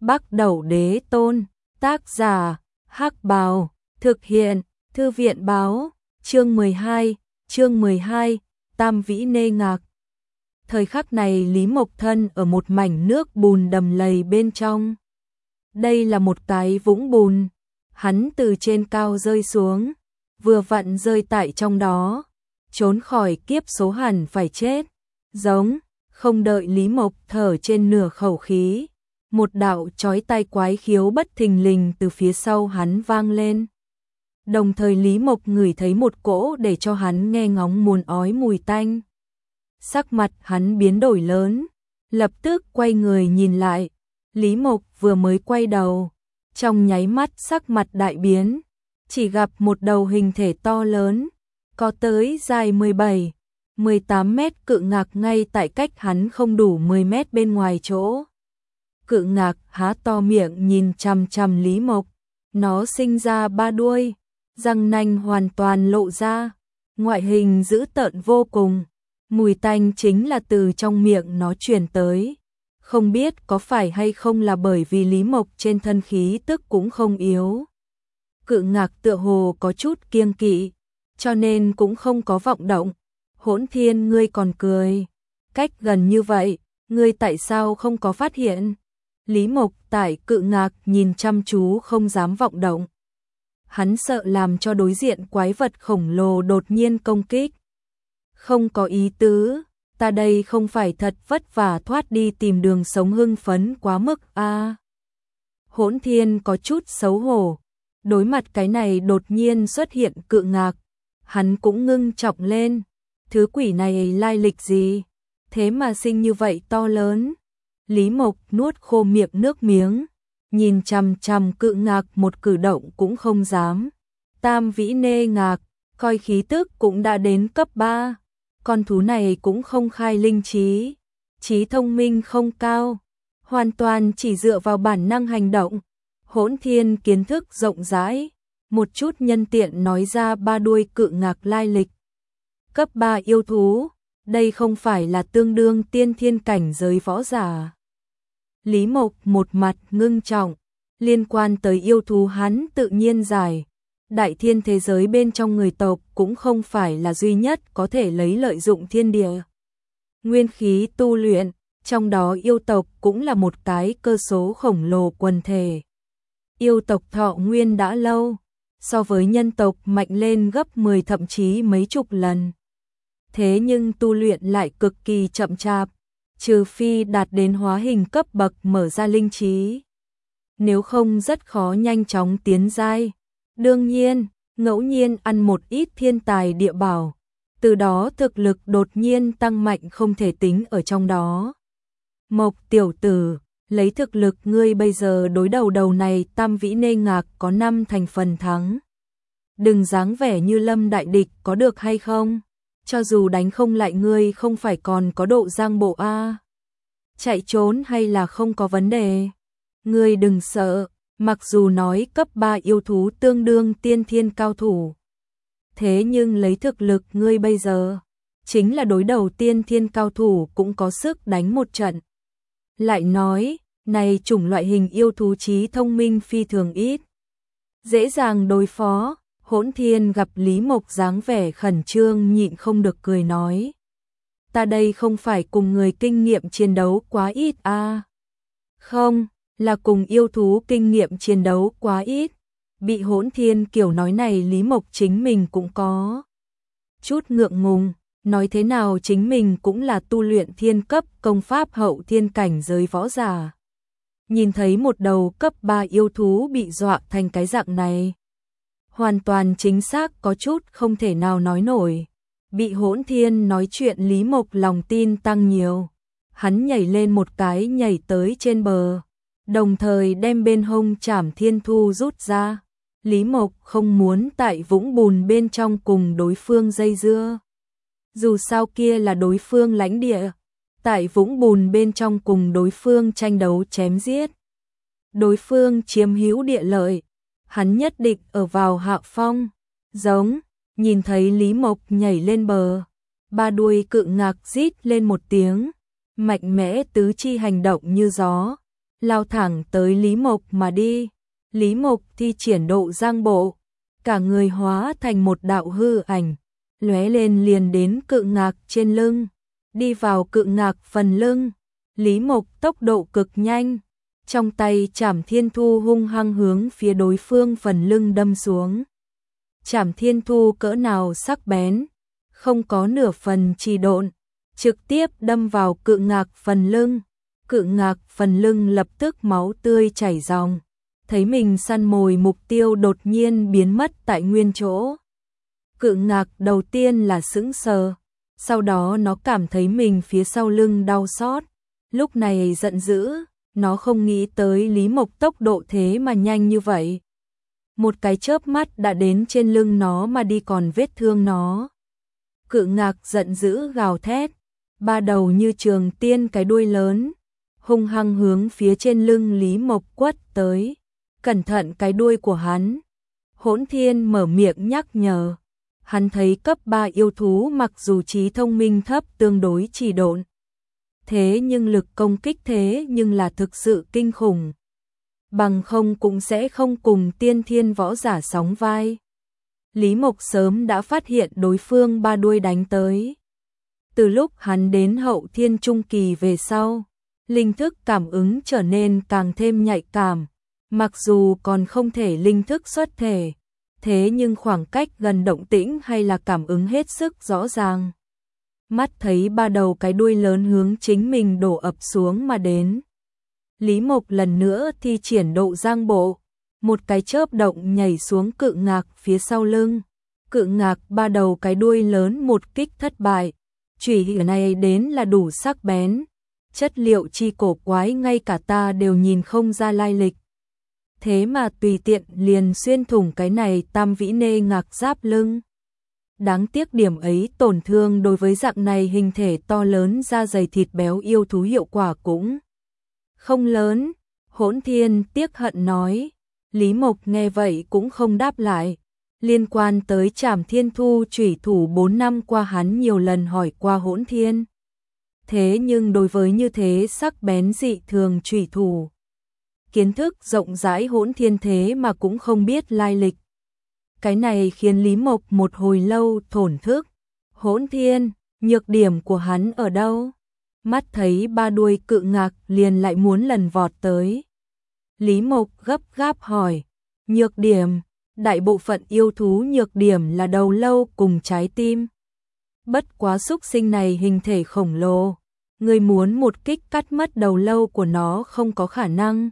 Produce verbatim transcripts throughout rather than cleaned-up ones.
Bắc Đẩu Đế Tôn, tác giả, Hắc Bào, thực hiện, Thư viện báo, chương mười hai, chương mười hai, Tam Vĩ Nê Ngạc. Thời khắc này Lý Mộc thân ở một mảnh nước bùn đầm lầy bên trong. Đây là một cái vũng bùn, hắn từ trên cao rơi xuống, vừa vặn rơi tại trong đó, trốn khỏi kiếp số hẳn phải chết. Giống, không đợi Lý Mộc thở trên nửa khẩu khí, một đạo chói tai quái khiếu bất thình lình từ phía sau hắn vang lên. Đồng thời Lý Mộc ngửi thấy một cỗ để cho hắn nghe ngóng muốn ói mùi tanh. Sắc mặt hắn biến đổi lớn, lập tức quay người nhìn lại. Lý Mộc vừa mới quay đầu, trong nháy mắt sắc mặt đại biến, chỉ gặp một đầu hình thể to lớn, có tới dài mười bảy, mười tám mét cự ngạc ngay tại cách hắn không đủ mười mét bên ngoài chỗ. Cự ngạc há to miệng nhìn chằm chằm Lý Mộc, nó sinh ra ba đuôi, răng nanh hoàn toàn lộ ra, ngoại hình dữ tợn vô cùng, mùi tanh chính là từ trong miệng nó truyền tới. Không biết có phải hay không là bởi vì Lý Mộc trên thân khí tức cũng không yếu. Cự ngạc tựa hồ có chút kiêng kỵ, cho nên cũng không có vọng động. Hỗn Thiên, ngươi còn cười, cách gần như vậy, ngươi tại sao không có phát hiện? Lý Mộc tại cự ngạc nhìn chăm chú không dám vọng động. Hắn sợ làm cho đối diện quái vật khổng lồ đột nhiên công kích. Không có ý tứ, ta đây không phải thật vất vả thoát đi tìm đường sống hưng phấn quá mức a. À, Hỗn Thiên có chút xấu hổ, đối mặt cái này đột nhiên xuất hiện cự ngạc, hắn cũng ngưng trọng lên, thứ quỷ này lai lịch gì, thế mà sinh như vậy to lớn. Lý Mộc nuốt khô miệng nước miếng, nhìn chằm chằm cự ngạc một cử động cũng không dám. Tam Vĩ Nê Ngạc, coi khí tức cũng đã đến cấp ba. Con thú này cũng không khai linh trí, trí thông minh không cao, hoàn toàn chỉ dựa vào bản năng hành động. Hỗn Thiên kiến thức rộng rãi, một chút nhân tiện nói ra ba đuôi cự ngạc lai lịch. Cấp ba yêu thú, đây không phải là tương đương tiên thiên cảnh giới võ giả. Lý Mộc một mặt ngưng trọng, liên quan tới yêu thú hắn tự nhiên giải. Đại thiên thế giới bên trong người tộc cũng không phải là duy nhất có thể lấy lợi dụng thiên địa nguyên khí tu luyện, trong đó yêu tộc cũng là một cái cơ số khổng lồ quần thể. Yêu tộc thọ nguyên đã lâu, so với nhân tộc mạnh lên gấp mười thậm chí mấy chục lần. Thế nhưng tu luyện lại cực kỳ chậm chạp, trừ phi đạt đến hóa hình cấp bậc mở ra linh trí. Nếu không rất khó nhanh chóng tiến giai. Đương nhiên, ngẫu nhiên ăn một ít thiên tài địa bảo, từ đó thực lực đột nhiên tăng mạnh không thể tính ở trong đó. Mộc tiểu tử, lấy thực lực ngươi bây giờ đối đầu đầu này Tam Vĩ Nê Ngạc có năm thành phần thắng. Đừng dáng vẻ như lâm đại địch có được hay không? Cho dù đánh không lại ngươi không phải còn có độ giang bộ a. Chạy trốn hay là không có vấn đề. Ngươi đừng sợ. Mặc dù nói cấp ba yêu thú tương đương tiên thiên cao thủ, thế nhưng lấy thực lực ngươi bây giờ, chính là đối đầu tiên thiên cao thủ cũng có sức đánh một trận. Lại nói, này chủng loại hình yêu thú trí thông minh phi thường ít, dễ dàng đối phó. Hỗn Thiên gặp Lý Mộc dáng vẻ khẩn trương nhịn không được cười nói. Ta đây không phải cùng người kinh nghiệm chiến đấu quá ít à? Không. Là cùng yêu thú kinh nghiệm chiến đấu quá ít. Bị Hỗn Thiên kiểu nói này Lý Mộc chính mình cũng có chút ngượng ngùng, nói thế nào chính mình cũng là tu luyện thiên cấp công pháp hậu thiên cảnh giới võ giả. Nhìn thấy một đầu cấp ba yêu thú bị dọa thành cái dạng này, hoàn toàn chính xác có chút không thể nào nói nổi. Bị Hỗn Thiên nói chuyện Lý Mộc lòng tin tăng nhiều, hắn nhảy lên một cái nhảy tới trên bờ, đồng thời đem bên hông Trảm Thiên Thu rút ra. Lý Mộc không muốn tại vũng bùn bên trong cùng đối phương dây dưa. Dù sao kia là đối phương lãnh địa, tại vũng bùn bên trong cùng đối phương tranh đấu chém giết. Đối phương chiếm hữu địa lợi, hắn nhất định ở vào hạ phong. Giống, nhìn thấy Lý Mộc nhảy lên bờ, ba đuôi cự ngạc rít lên một tiếng, mạnh mẽ tứ chi hành động như gió. lao thẳng tới Lý Mộc mà đi. Lý Mộc thi triển độ giang bộ, cả người hóa thành một đạo hư ảnh, lóe lên liền đến cự ngạc trên lưng, đi vào cự ngạc phần lưng. Lý Mộc tốc độ cực nhanh, trong tay Trảm Thiên Thu hung hăng hướng phía đối phương phần lưng đâm xuống. Trảm Thiên Thu cỡ nào sắc bén, không có nửa phần trì độn, trực tiếp đâm vào cự ngạc phần lưng. Cự ngạc phần lưng lập tức máu tươi chảy ròng, thấy mình săn mồi mục tiêu đột nhiên biến mất tại nguyên chỗ. Cự ngạc đầu tiên là sững sờ, sau đó nó cảm thấy mình phía sau lưng đau xót, lúc này giận dữ, nó không nghĩ tới Lý Mộc tốc độ thế mà nhanh như vậy. Một cái chớp mắt đã đến trên lưng nó mà đi còn vết thương nó. Cự ngạc giận dữ gào thét, ba đầu như trường tiên cái đuôi lớn, hung hăng hướng phía trên lưng Lý Mộc quất tới. Cẩn thận cái đuôi của hắn. Hỗn Thiên mở miệng nhắc nhở. Hắn thấy cấp ba yêu thú mặc dù trí thông minh thấp tương đối trì độn, thế nhưng lực công kích thế nhưng là thực sự kinh khủng. Bằng không cũng sẽ không cùng tiên thiên võ giả sóng vai. Lý Mộc sớm đã phát hiện đối phương ba đuôi đánh tới. Từ lúc hắn đến hậu thiên trung kỳ về sau, linh thức cảm ứng trở nên càng thêm nhạy cảm. Mặc dù còn không thể linh thức xuất thể, thế nhưng khoảng cách gần động tĩnh hay là cảm ứng hết sức rõ ràng. Mắt thấy ba đầu cái đuôi lớn hướng chính mình đổ ập xuống mà đến. Lý Mộc lần nữa thi triển độ giang bộ, một cái chớp động nhảy xuống cự ngạc phía sau lưng. Cự ngạc ba đầu cái đuôi lớn một kích thất bại, chủy này đến là đủ sắc bén, chất liệu chi cổ quái ngay cả ta đều nhìn không ra lai lịch. Thế mà tùy tiện liền xuyên thủng cái này tam vĩ nê ngạc giáp lưng. Đáng tiếc điểm ấy tổn thương đối với dạng này hình thể to lớn da dày thịt béo yêu thú hiệu quả cũng không lớn. Hỗn Thiên tiếc hận nói. Lý Mộc nghe vậy cũng không đáp lại. Liên quan tới Trảm Thiên Thu chủy thủ bốn năm qua hắn nhiều lần hỏi qua Hỗn Thiên. Thế nhưng đối với như thế sắc bén dị thường chủy thủ, kiến thức rộng rãi Hỗn Thiên thế mà cũng không biết lai lịch. Cái này khiến Lý Mộc một hồi lâu thổn thức. Hỗn Thiên, nhược điểm của hắn ở đâu? Mắt thấy ba đuôi cự ngạc liền lại muốn lần vọt tới. Lý Mộc gấp gáp hỏi. Nhược điểm, đại bộ phận yêu thú nhược điểm là đầu lâu cùng trái tim. Bất quá xúc sinh này hình thể khổng lồ, người muốn một kích cắt mất đầu lâu của nó không có khả năng.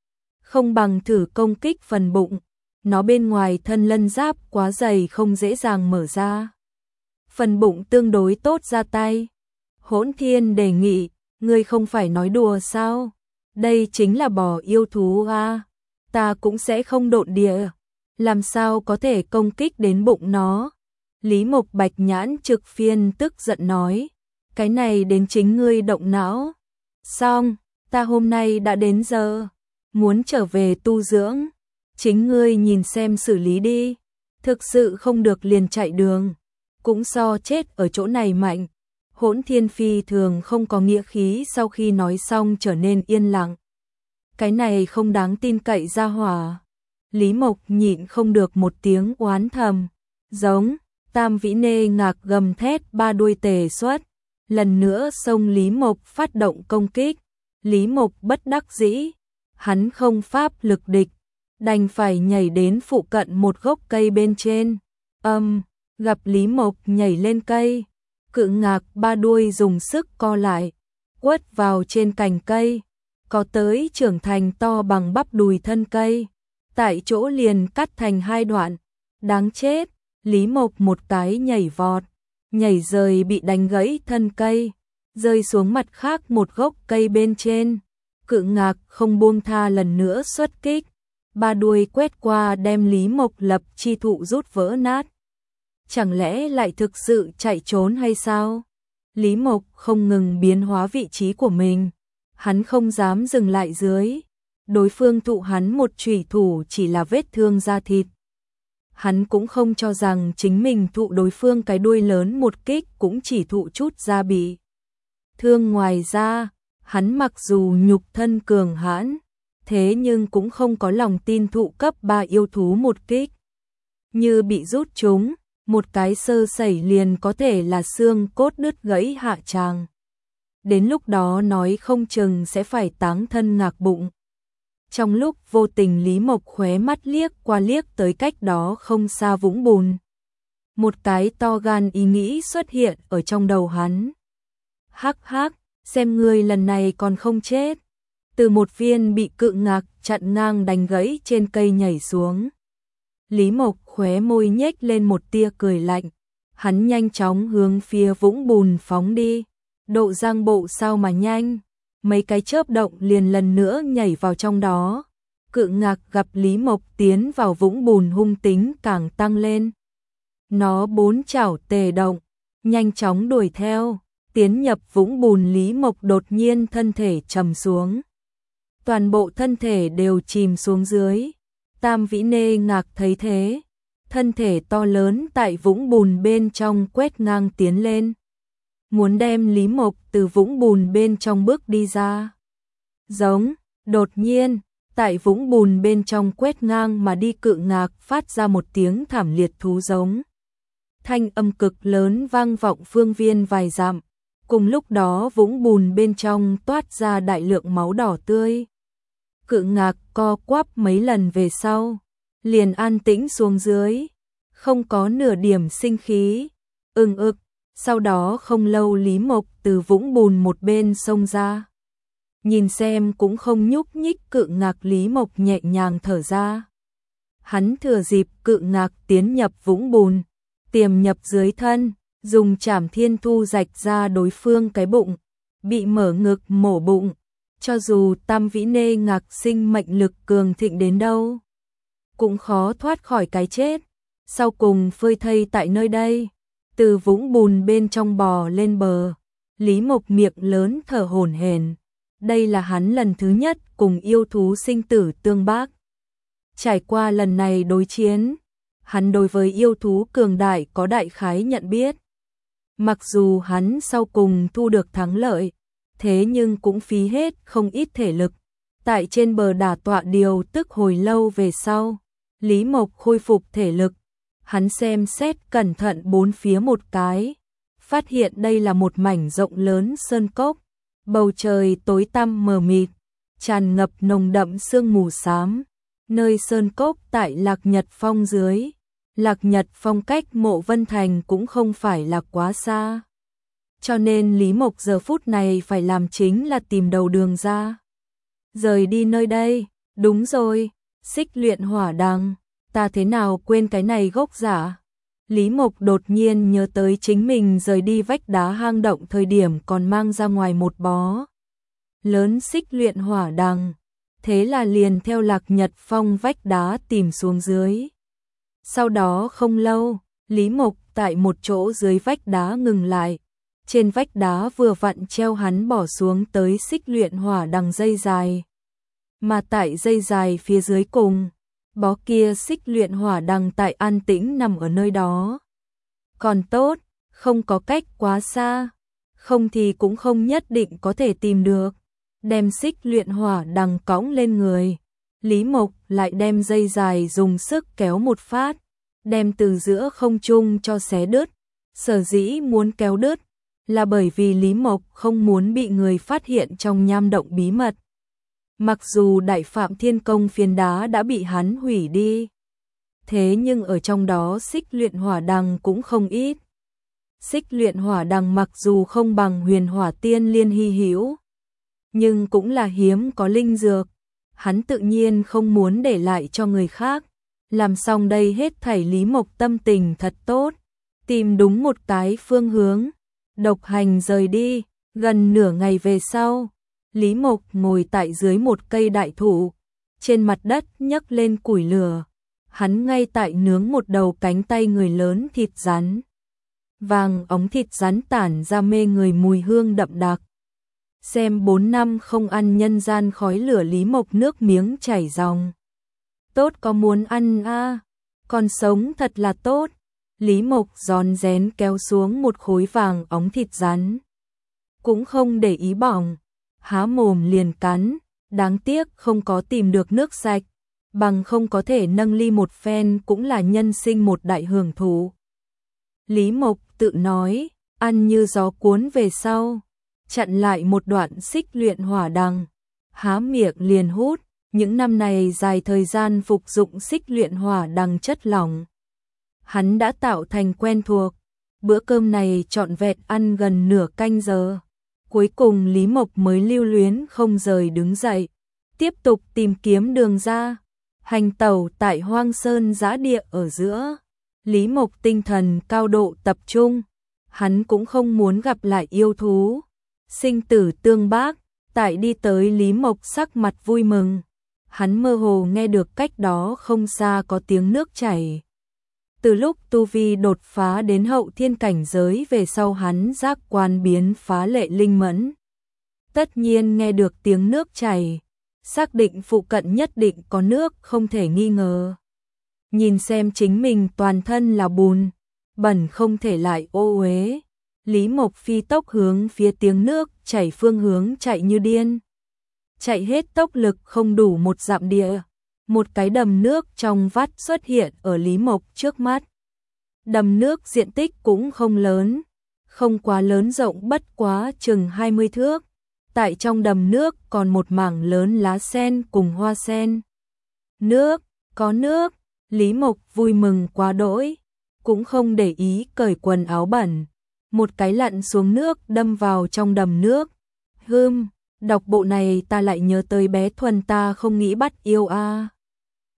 Không bằng thử công kích phần bụng, nó bên ngoài thân lân giáp quá dày không dễ dàng mở ra. Phần bụng tương đối tốt ra tay. Hỗn Thiên đề nghị, ngươi không phải nói đùa sao? Đây chính là bò yêu thú à? Ta cũng sẽ không độn địa, làm sao có thể công kích đến bụng nó? Lý Mộc Bạch Nhãn Trực Phiên tức giận nói, cái này đến chính ngươi động não. Xong, ta hôm nay đã đến giờ, muốn trở về tu dưỡng, chính ngươi nhìn xem xử lý đi, thực sự không được liền chạy đường, cũng so chết ở chỗ này mạnh. Hỗn Thiên phi thường không có nghĩa khí sau khi nói xong trở nên yên lặng. Cái này không đáng tin cậy ra hỏa. Lý Mộc nhịn không được một tiếng oán thầm. Giống, tam vĩ nê ngạc gầm thét ba đuôi tề xuất. Lần nữa xông Lý Mộc phát động công kích. Lý Mộc bất đắc dĩ. Hắn không pháp lực địch. Đành phải nhảy đến phụ cận một gốc cây bên trên. Âm, gặp Lý Mộc nhảy lên cây. Cự ngạc ba đuôi dùng sức co lại, quất vào trên cành cây, có tới trưởng thành to bằng bắp đùi thân cây, tại chỗ liền cắt thành hai đoạn. Đáng chết, Lý Mộc một cái nhảy vọt, nhảy rời bị đánh gãy thân cây, rơi xuống mặt khác một gốc cây bên trên. Cự ngạc không buông tha lần nữa xuất kích, ba đuôi quét qua đem Lý Mộc lập chi thụ rút vỡ nát. Chẳng lẽ lại thực sự chạy trốn hay sao? Lý Mộc không ngừng biến hóa vị trí của mình. Hắn không dám dừng lại dưới. Đối phương thụ hắn một chủy thủ chỉ là vết thương da thịt. Hắn cũng không cho rằng chính mình thụ đối phương cái đuôi lớn một kích cũng chỉ thụ chút da bị thương. Ngoài ra, hắn mặc dù nhục thân cường hãn, thế nhưng cũng không có lòng tin thụ cấp ba yêu thú một kích. Như bị rút trúng, một cái sơ sẩy liền có thể là xương cốt đứt gãy hạ tràng. Đến lúc đó nói không chừng sẽ phải táng thân ngạc bụng. Trong lúc vô tình Lý Mộc khóe mắt liếc qua liếc tới cách đó không xa vũng bùn. Một cái to gan ý nghĩ xuất hiện ở trong đầu hắn. Hắc hắc, xem ngươi lần này còn không chết. Từ một viên bị cự ngạc chặn ngang đánh gãy trên cây nhảy xuống. Lý Mộc khóe môi nhếch lên một tia cười lạnh. Hắn nhanh chóng hướng phía vũng bùn phóng đi. Độ giang bộ sao mà nhanh. Mấy cái chớp động liền lần nữa nhảy vào trong đó. Cự ngạc gặp Lý Mộc tiến vào vũng bùn hung tính càng tăng lên. Nó bốn chảo tề động, nhanh chóng đuổi theo. Tiến nhập vũng bùn Lý Mộc đột nhiên thân thể trầm xuống. Toàn bộ thân thể đều chìm xuống dưới. Tam Vĩ Nê Ngạc thấy thế. Thân thể to lớn tại vũng bùn bên trong quét ngang tiến lên. Muốn đem Lý Mộc từ vũng bùn bên trong bước đi ra. Giống, đột nhiên, tại vũng bùn bên trong quét ngang mà đi cự ngạc phát ra một tiếng thảm liệt thú giống. Thanh âm cực lớn vang vọng phương viên vài dặm. Cùng lúc đó vũng bùn bên trong toát ra đại lượng máu đỏ tươi. Cự ngạc co quắp mấy lần về sau, liền an tĩnh xuống dưới, không có nửa điểm sinh khí. Ưng ực, sau đó không lâu Lý Mộc từ vũng bùn một bên xông ra. Nhìn xem cũng không nhúc nhích cự ngạc Lý Mộc nhẹ nhàng thở ra. Hắn thừa dịp cự ngạc tiến nhập vũng bùn, tiềm nhập dưới thân, dùng trảm thiên thu rạch ra đối phương cái bụng, bị mở ngực mổ bụng. Cho dù Tam Vĩ Nê Ngạc sinh mệnh lực cường thịnh đến đâu, cũng khó thoát khỏi cái chết. Sau cùng phơi thây tại nơi đây, từ vũng bùn bên trong bò lên bờ. Lý Mộc miệng lớn thở hổn hển. Đây là hắn lần thứ nhất cùng yêu thú sinh tử tương bác. Trải qua lần này đối chiến, hắn đối với yêu thú cường đại có đại khái nhận biết. Mặc dù hắn sau cùng thu được thắng lợi, thế nhưng cũng phí hết không ít thể lực. Tại trên bờ đả tọa điều tức hồi lâu về sau, Lý Mộc khôi phục thể lực. Hắn xem xét cẩn thận bốn phía một cái, phát hiện đây là một mảnh rộng lớn sơn cốc. Bầu trời tối tăm mờ mịt, tràn ngập nồng đậm sương mù xám. Nơi sơn cốc tại Lạc Nhật Phong dưới. Lạc Nhật Phong cách Mộ Vân Thành cũng không phải là quá xa. Cho nên Lý Mộc giờ phút này phải làm chính là tìm đầu đường ra. Rời đi nơi đây, đúng rồi, Xích Luyện Hỏa Đằng, ta thế nào quên cái này gốc giả. Lý Mộc đột nhiên nhớ tới chính mình rời đi vách đá hang động thời điểm còn mang ra ngoài một bó lớn Xích Luyện Hỏa Đằng. Thế là liền theo Lạc Nhật Phong vách đá tìm xuống dưới. Sau đó không lâu, Lý Mộc tại một chỗ dưới vách đá ngừng lại. Trên vách đá vừa vặn treo hắn bỏ xuống tới Xích Luyện Hỏa Đằng dây dài. Mà tại dây dài phía dưới cùng, bó kia Xích Luyện Hỏa Đằng tại an tĩnh nằm ở nơi đó. Còn tốt, không có cách quá xa, không thì cũng không nhất định có thể tìm được. Đem Xích Luyện Hỏa Đằng cõng lên người, Lý Mộc lại đem dây dài dùng sức kéo một phát, đem từ giữa không trung cho xé đứt. Sở dĩ muốn kéo đứt là bởi vì Lý Mộc không muốn bị người phát hiện trong nham động bí mật. Mặc dù Đại Phạm Thiên Công phiến đá đã bị hắn hủy đi, thế nhưng ở trong đó Xích Luyện Hỏa Đằng cũng không ít. Xích Luyện Hỏa Đằng mặc dù không bằng Huyền Hỏa Tiên Liên hy hữu, nhưng cũng là hiếm có linh dược. Hắn tự nhiên không muốn để lại cho người khác. Làm xong đây hết thảy Lý Mộc tâm tình thật tốt, tìm đúng một cái phương hướng, độc hành rời đi. Gần nửa ngày về sau, Lý Mộc ngồi tại dưới một cây đại thụ, trên mặt đất nhấc lên củi lửa. Hắn ngay tại nướng một đầu cánh tay người lớn thịt rắn. Vàng ống thịt rắn tản ra mê người mùi hương đậm đặc. Xem bốn năm không ăn nhân gian khói lửa Lý Mộc nước miếng chảy ròng. Tốt có muốn ăn a, à, còn sống thật là tốt. Lý Mộc rón rén kéo xuống một khối vàng ống thịt rắn. Cũng không để ý bỏng, há mồm liền cắn, đáng tiếc không có tìm được nước sạch, bằng không có thể nâng ly một phen cũng là nhân sinh một đại hưởng thụ. Lý Mộc tự nói, ăn như gió cuốn về sau, chặn lại một đoạn xích luyện hỏa đằng, há miệng liền hút, những năm này dài thời gian phục dụng xích luyện hỏa đằng chất lỏng. Hắn đã tạo thành quen thuộc, bữa cơm này trọn vẹn ăn gần nửa canh giờ. Cuối cùng Lý Mộc mới lưu luyến không rời đứng dậy, tiếp tục tìm kiếm đường ra, hành tẩu tại hoang sơn dã địa ở giữa. Lý Mộc tinh thần cao độ tập trung, hắn cũng không muốn gặp lại yêu thú. Sinh tử tương bác, tại đi tới Lý Mộc sắc mặt vui mừng. Hắn mơ hồ nghe được cách đó không xa có tiếng nước chảy. Từ lúc tu vi đột phá đến hậu thiên cảnh giới về sau hắn giác quan biến phá lệ linh mẫn. Tất nhiên nghe được tiếng nước chảy, xác định phụ cận nhất định có nước không thể nghi ngờ. Nhìn xem chính mình toàn thân là bùn, bẩn không thể lại ô uế. Lý Mộc phi tốc hướng phía tiếng nước chảy phương hướng chạy như điên. Chạy hết tốc lực không đủ một dặm địa. Một cái đầm nước trong vắt xuất hiện ở Lý Mộc trước mắt. Đầm nước diện tích cũng không lớn, không quá lớn rộng bất quá chừng hai mươi thước. Tại trong đầm nước còn một mảng lớn lá sen cùng hoa sen. Nước, có nước, Lý Mộc vui mừng quá đỗi, cũng không để ý cởi quần áo bẩn. Một cái lặn xuống nước đâm vào trong đầm nước. Hừm, đọc bộ này ta lại nhớ tới bé Thuần ta không nghĩ bắt yêu a. À.